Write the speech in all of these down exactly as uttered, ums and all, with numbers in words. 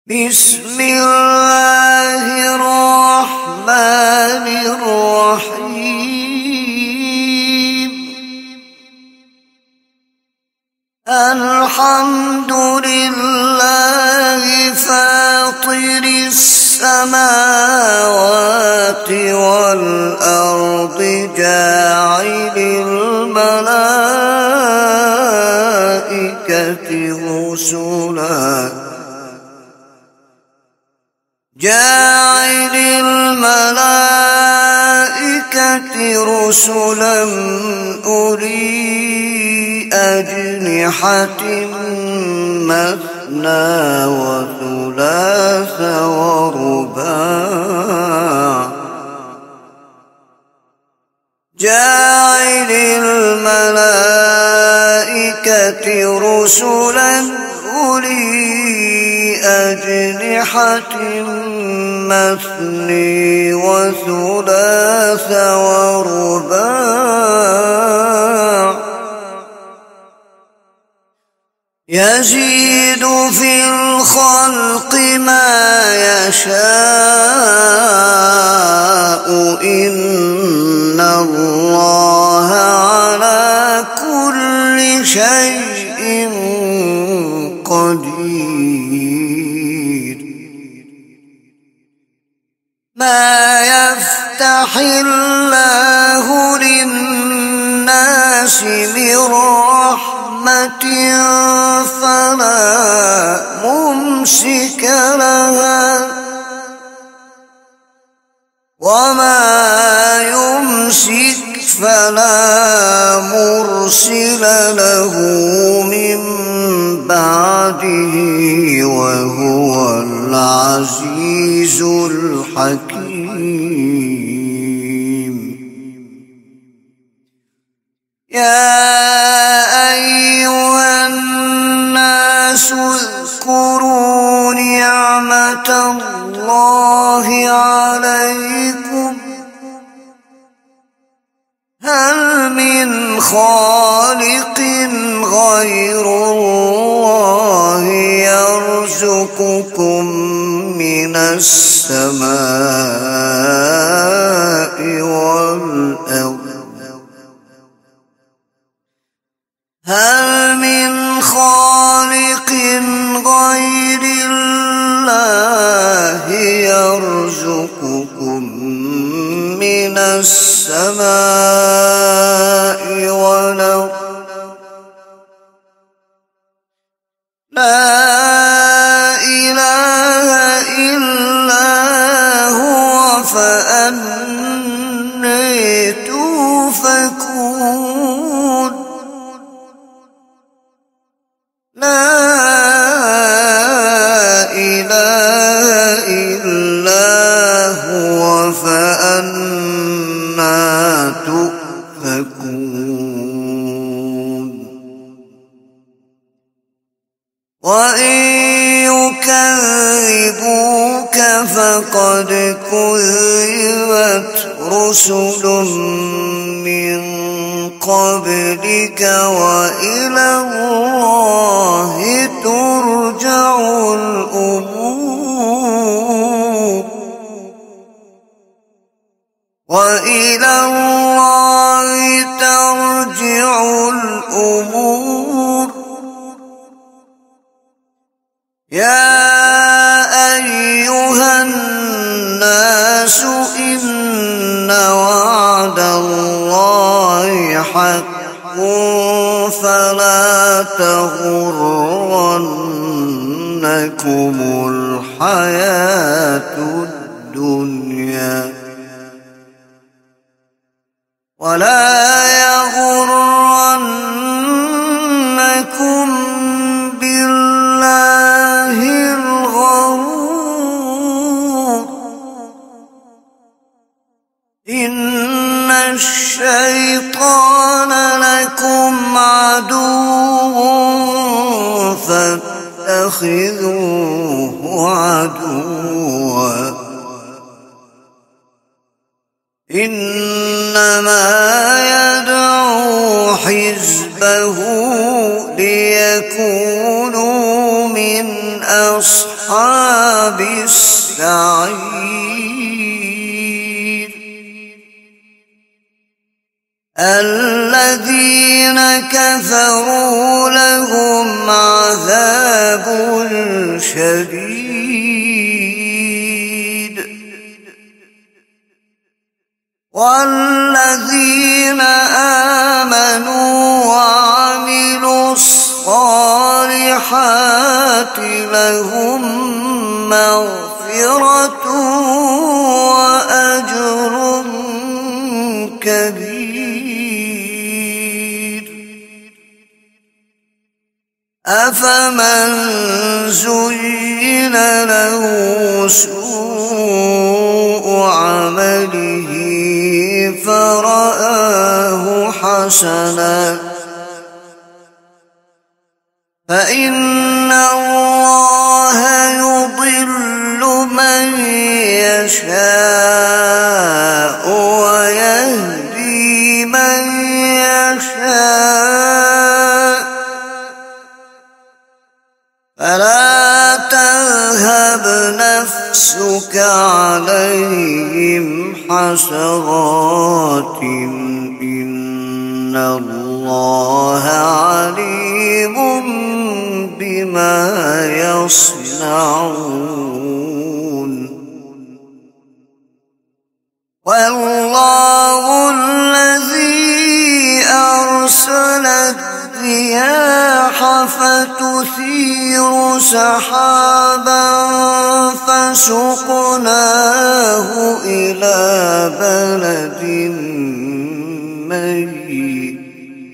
بسم الله الرحمن الرحيم. الحمد لله فاطر السماوات والأرض جاعل الملائكة رسلا جاعل الملائكة رسلا أولي أجنحة مثنى وثلاث ورباع جاعل الملائكة رسلا أولي أجنحة مثني وثلاث ورباع يزيد في الخلق ما يشاء إن الله على كل شيء قدير. ما يفتح الله للناس من رحمة فلا ممسك لها وما يمسك فلا مرسل له من بعده وهو العزيز الحكيم. يا أيها الناس اذكروا نعمة الله عليكم هل من خالق غير الله يرزقكم من السماء والأرض هل من خالق غير الله يرزقكم من السماء والأرض لا إله إلا هو فأنى توفكون. لا إله إلا هو فأنى تؤفكون. وإن يكذبوك فقد كذبت رسل من قبلك وإلى الله ترجع الأمور وإلى الله ترجع الأمور. يا أيها الناس إن وعد الله حق فلا تغرنكم الحياة الدنيا ولا يغرنكم بالله الغرور. إن الشيطان لكم عدو فاتخذوه عدوا إنما يدعو حزبه ليكونوا من أصحاب أصحاب السعير الذين كفروا لهم عذاب شديد والذين آمنوا وعملوا الصالحات لهم مغفرة وأجر كبير أفمن زين له سوء عمله فرآه حسنا فإن الله يضل من يشاء ويهدي من يشاء فلا تذهب نفسك عليهم حسرات إن الله عليم بما يصنعون والله الذي أرسل الرياح فتثير سحابا فسقناه إلى بلد ميت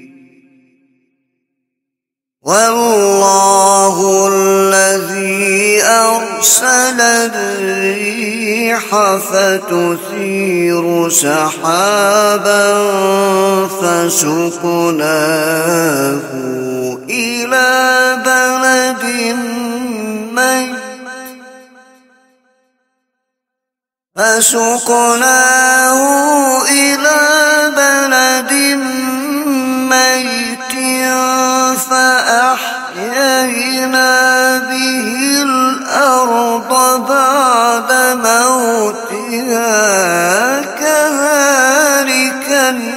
والله الذي أرسل الريح فتثير سحابا فسقناه إلى بلد ميت فسقناه إلى بلد ميت فأحيينا به الأرض بعد موتها كذلك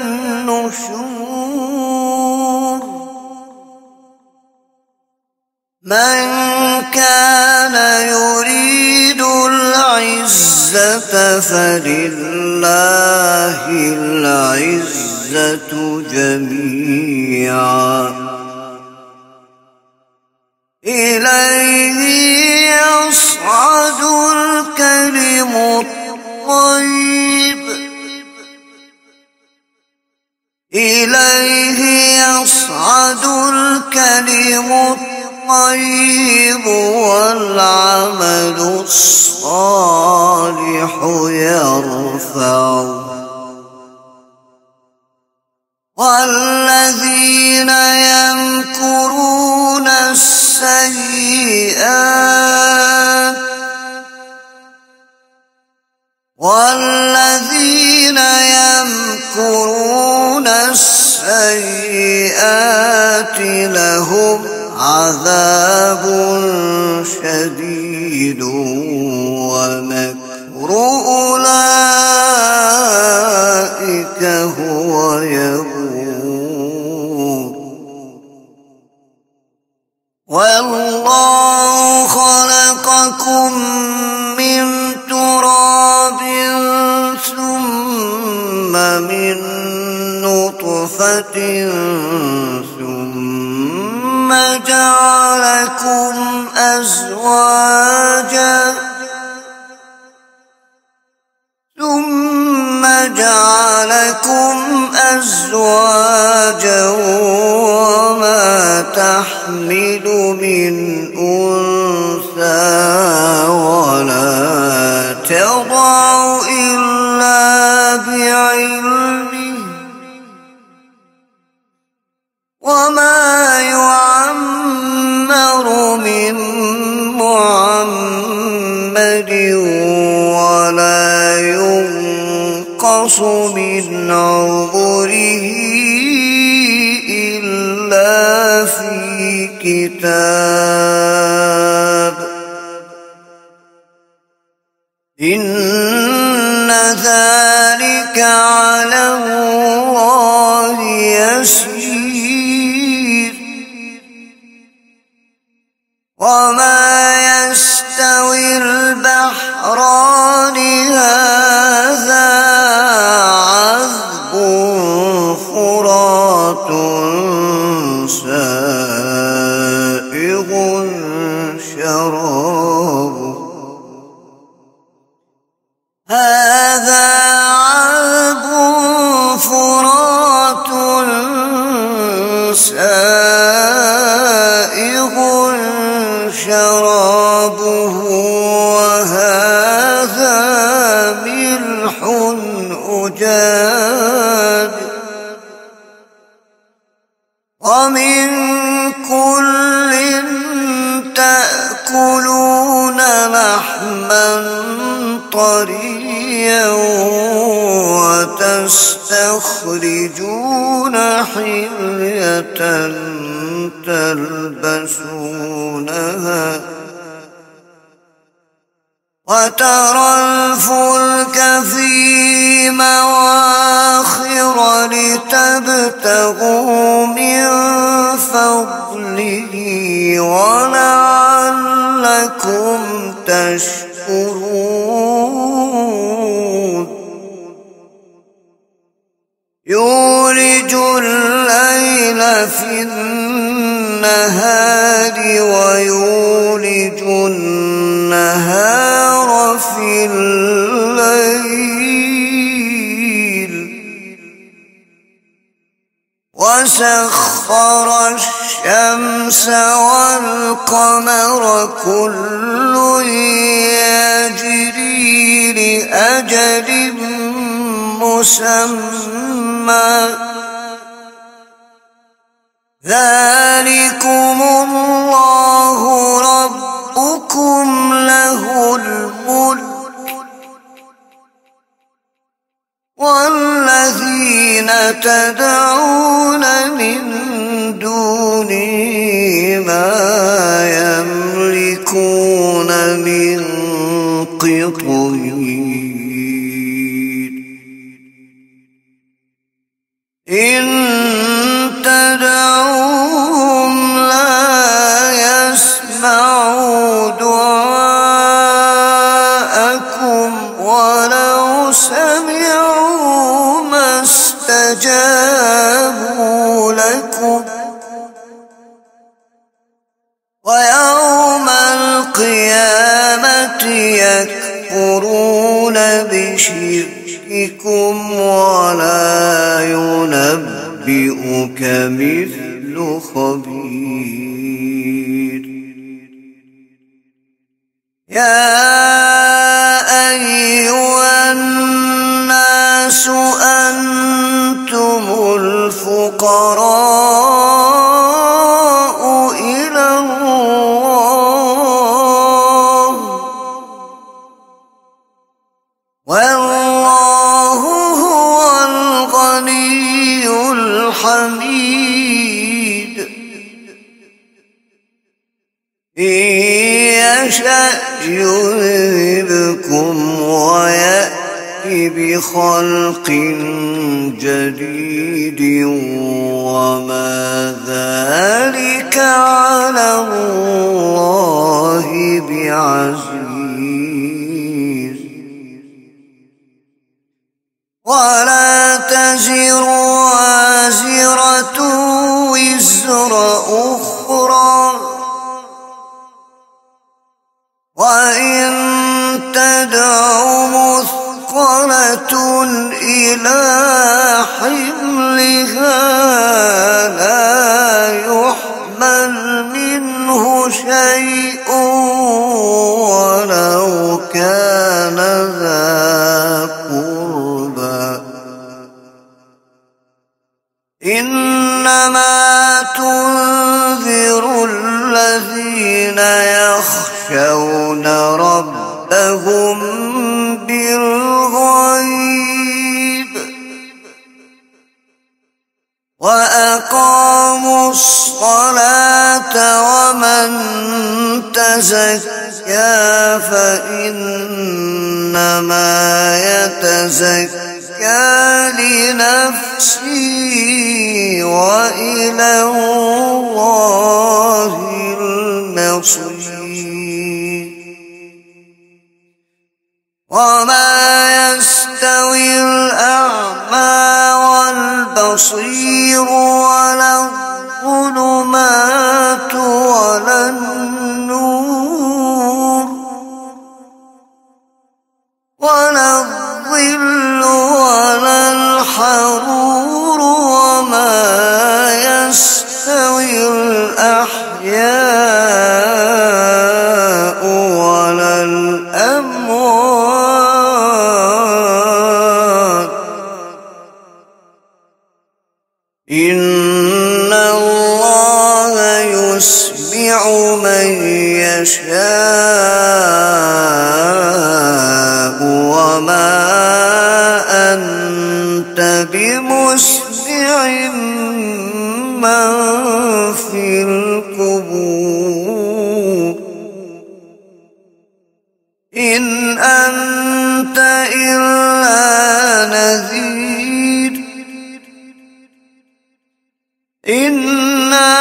النشور من كان يريد العزة فلله العزة جميعا إليه يصعد الكلم الطيب إليه يصعد الكلم الطيب والعمل الصالح يرفعه والذين يمكرون السيئات والذين يمكرون السيئات لهم عذاب شديد ومكر أولئك هو يبور والله خلقكم من تراب ثم من نطفة ثم جعلكم أزواجا ثم جعلكم أزواجا وما تحمل من أنثى ولا تضع إلا بعلمه وما يعمر من معمر ولا ينقص من عمره إلا في كتاب إن ذلك على الله يسير وما يستوي البحران هذا عذب فرات سائغ شرابه هذا عذب فرات سائغ شرابه وهذا ملح أجاج ومن كل تأكلون لحما طريا وتستخرجون حلية تلبسونها وترى الفلك فيه مواخر لتبتغوا من فضله ولعلكم تشكرون يولج الليل في النهار ويولج النهار في الليل وسخر الشمس والقمر كل يجري لأجل مسمى ذلكم الله ربكم له الملك والذين تدعون من دونه ما يملكون من قطمير إن تدعوهم لا يسمعوا دعاءكم ولو سمعوا ما استجابوا لكم ويوم القيامة يكفرون بشرككم ولا ينبئك مثل خبير يا أيها الناس أنتم الفقراء إلى الله والله هو الغني الحميد إن يشأ يذهبكم ويأتي بخلق جديد وما ذلك على الله بعزيز ولا تزر وازرة وزر أخرى وإن تدع مثقلة إلى حملها لا يحمل منه شيء ولو كان ذا قربى إنما تنذر الذين يخشون ربهم بالغيب وأقاموا الصلاة ومن تزكى فإن إنما يتزكى لنفسه وإلى الله المصير. وما يستوي الأعمى والبصير ولا الظلمات ولا النور ولا الظل ولا الحرور وما يستوي الأحياء ولا الأموات إن الله يسمع من يشاء وما أنت بمسمع من في القبور إن أنت إلا نذير إنا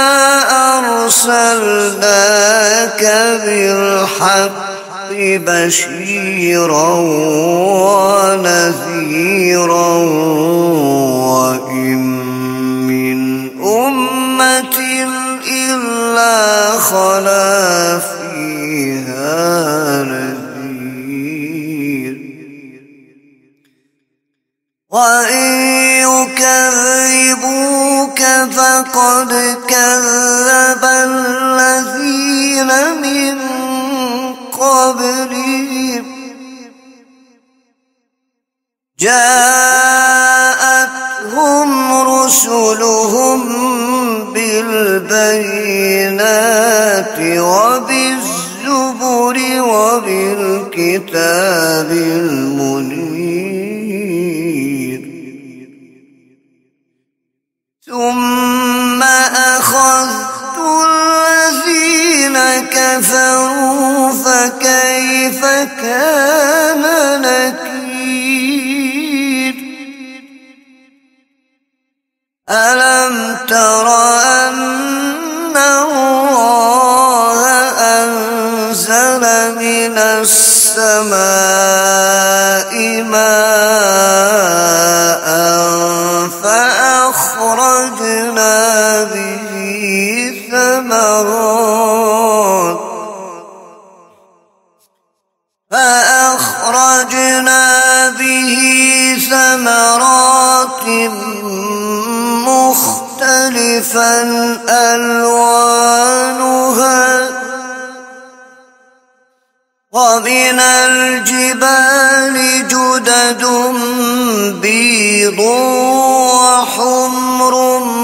أرسلناك بالحق بشيرا ونذيرا وإن من أمة إلا خلا فيها نذير وإن يكذبوك فقد كذب الذين من قبلهم جاءتهم رسلهم بالبينات وبالزبر وبالكتاب المنير ثم أخذت الذين كفروا فكيف كان نكير ألم تر أن الله أنزل من السماء ماء فأخرجنا به ثمرات فأخرجنا به ثمرات مختلفا ألوانها ومن الجبال جدد بيض وحمر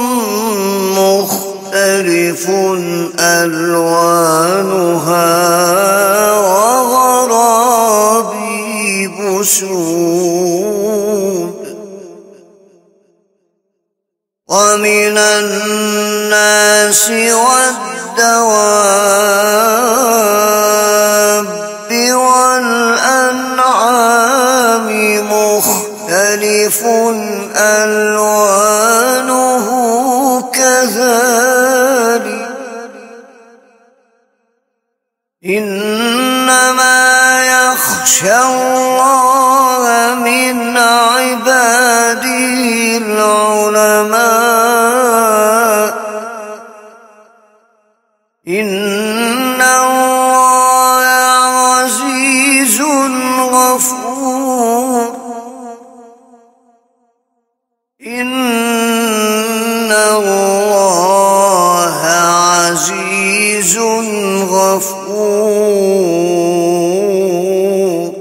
مختلف ألوانها وغرابيب سود ومن الناس والدواب والأنعام مختلف ألوانه كذلك إنما يخشى الله من عباده العلماء إن الله عزيز غفور إن الله عزيز غفور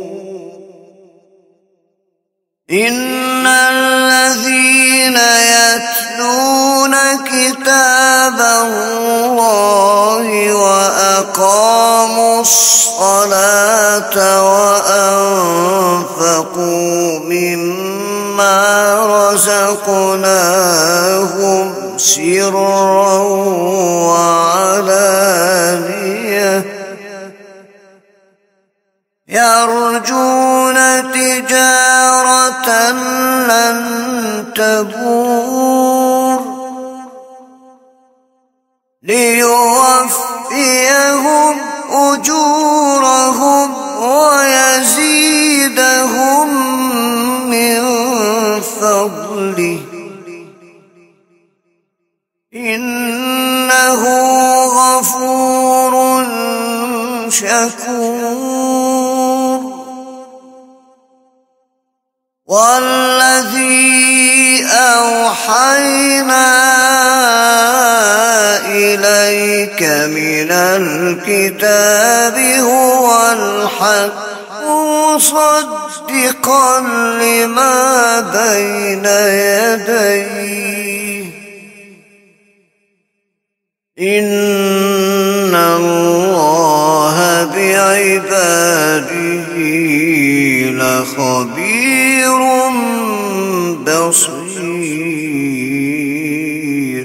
إن الذين يتلون كتاب الله وأقاموا الصلاة وأنفقوا مما رزقناهم سرا وعلانية يرجون تجارة لن تبور ليوفيهم أجورهم ويزيدهم من فضله إنه غفور شكور. والذي أوحينا إليك من الكتاب هو الحق مصدقا لما بين يديه إن الله بعباده لخبير بصير.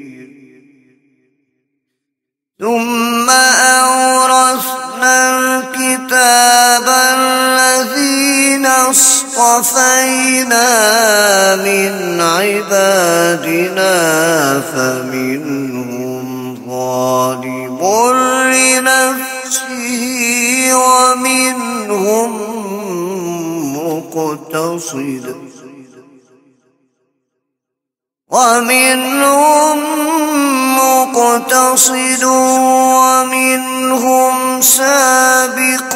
ثم أورثنا الكتاب الذين اصطفينا من عبادنا فمنهم ظالم لنفسه ومنهم مقتصد ومنهم مقتصد ومنهم سابق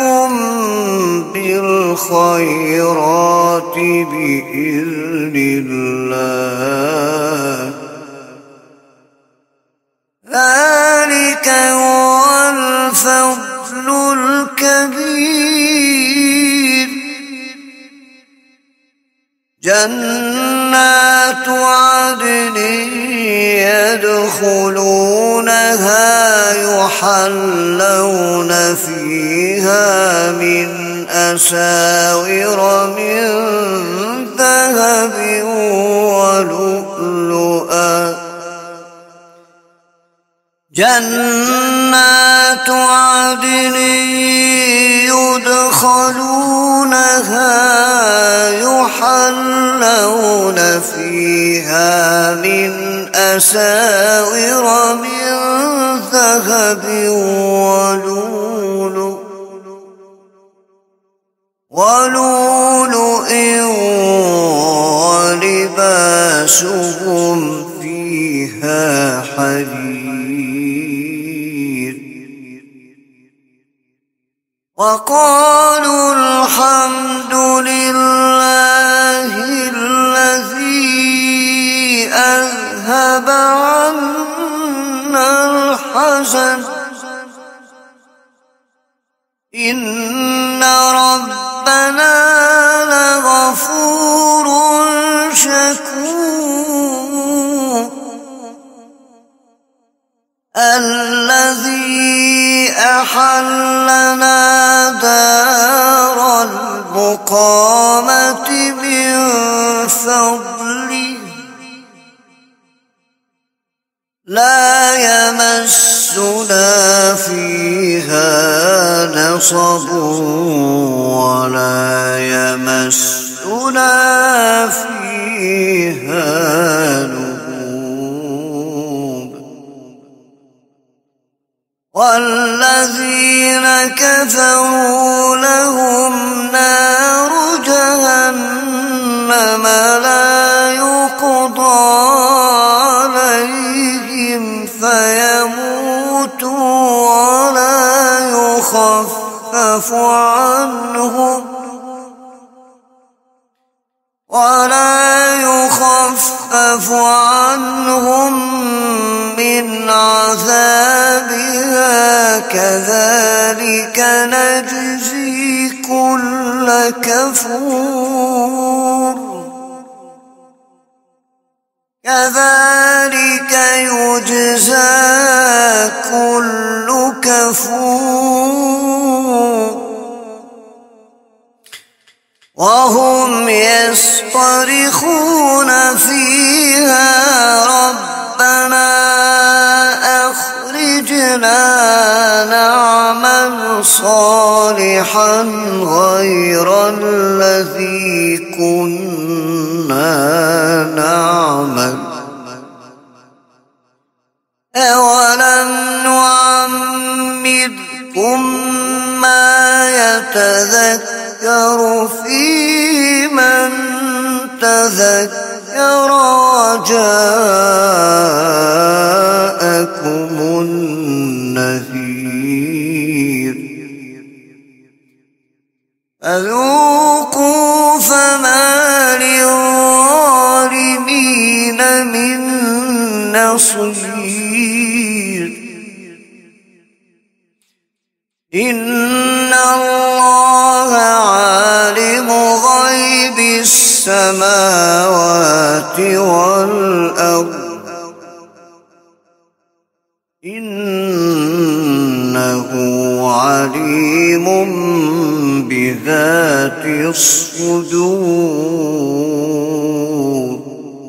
بالخيرات بإذن الله ذلك هو الفضل الكبير. جنات عدن يدخلونها يحلون فيها من أساور من ذهب ولؤلؤا جنات عدن يدخلونها يحلون فيها من أساور من ذهب ولؤلؤ ولؤلؤ ولباسهم فيها حرير. وقالوا الحمد لله الذي أذهب عنا الحزن إن ربنا لغفور شكور. الذي أحلنا دار المقامة من فضله لا يمسنا فيها نصب ولا يمسنا فيها لغوب. والذين كفروا لهم نار جهنم لا يقضى عليهم فيموتوا ولا يخفف عنهم ولا يخفف عنهم من عذابها كذلك نجزي كل كفور. كذلك يجزى كل كفور. وهم يصطرخون فيها ربنا أخرجنا نعمل صالحا غير الذي كنا نعمل أولم نعمركم ما يتذكر فيه من تذكر وجاءكم النذير فذوقوا فما للظالمين من نصير إن الله عالم غيب السماوات والأرض إنه عليم بذات الصدور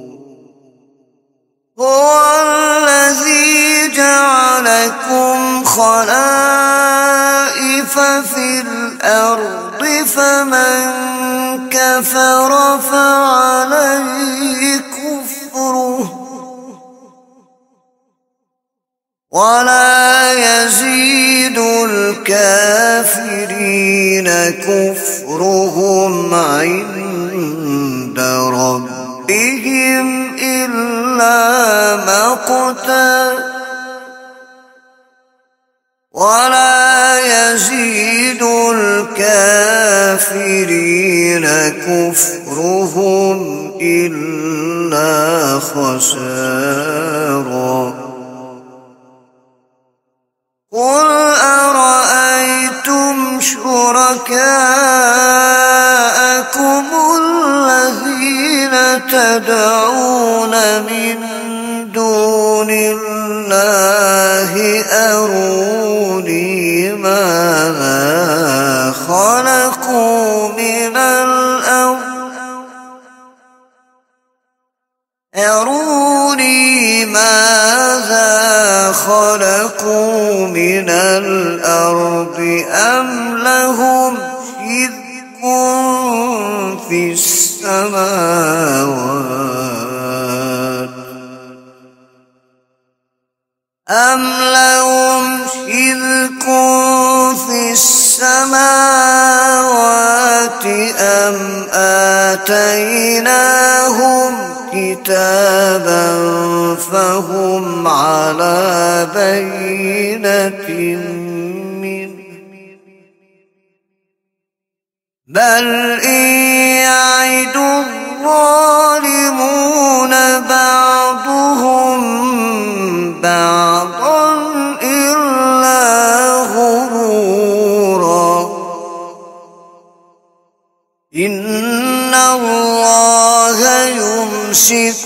هو الذي جعلكم خلائف في الأرض فمن كفر فعليه كفره ولا يزيد الكافرين كفرهم عند ربهم إلا مقتا ولا يزيد الكافرين كفرهم إلا خسارا قل أرأيتم شركاءكم الذين تدعون من دون الله أروني ماذا خلقوا من الأرض أروني ماذا خلقوا من الأرض أم لهم شرك في السماوات أم لهم شرك في السماوات أم آتيناهم كتابا فهم على بينة منه بل إن يعد الظالمون بعضهم بعضا إلا غرورا إن الله يمسك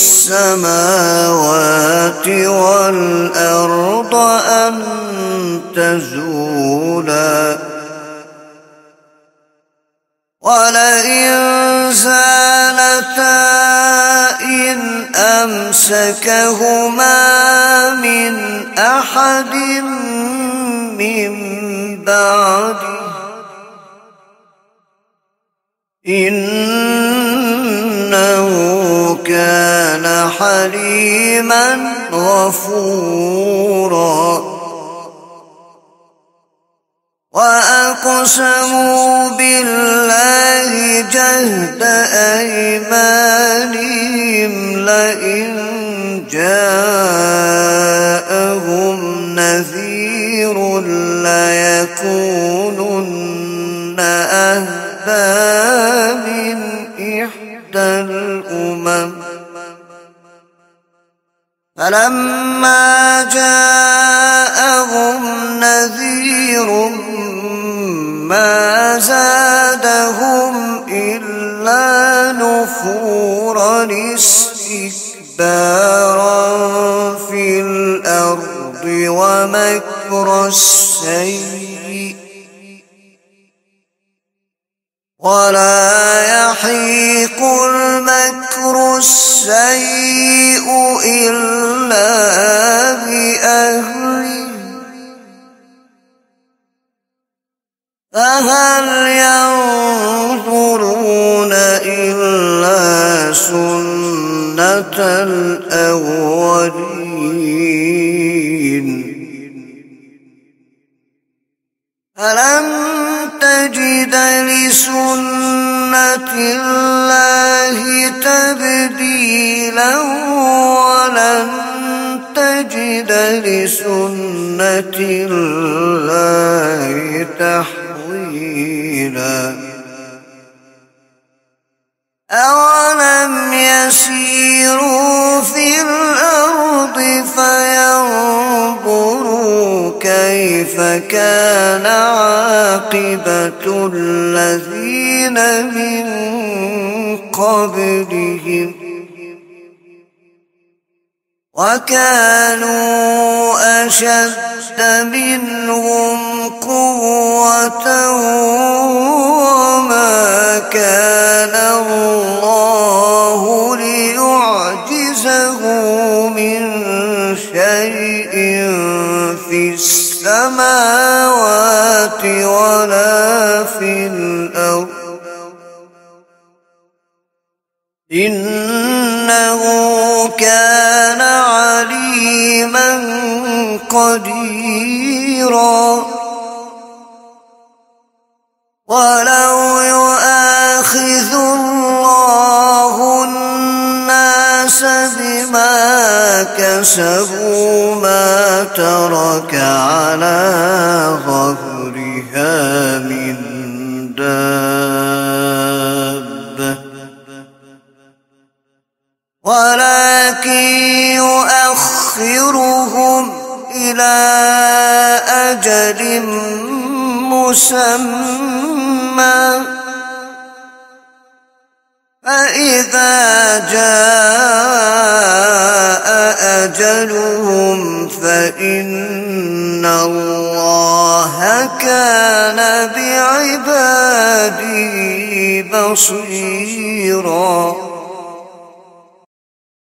السماوات والأرض أن تزولا ولئن زالتا إن أمسكهما من أحد من بعده إنه كان حليما غفورا وأقسموا بالله جهد أيمانهم لئن جاءهم نذير ليكونن أهدى من إحدى الأمم فلما جاءهم نذير ما زادهم إلا نفورا استكبارا في الأرض ومكر السيء ولا يحيق المكر السيء إلا بأهله الأولين ألم تجد لسنة الله تبديلا ولن تجد لسنة الله تحويلا أولم يسيروا في الأرض فينظروا كيف كان عاقبة الذين من قبلهم وكانوا أشد منهم قوة وما كان الله ليعجزه من شيء في السماوات ولا في الأرض إنه كان عليما قديرا ولو يؤاخذ الله الناس بما كسبوا ما ترك على ظهرها من دابة ولكن يؤخرهم إلى أجل مسمى فإذا جاء أجلهم فإن الله كان بعباده بصيرا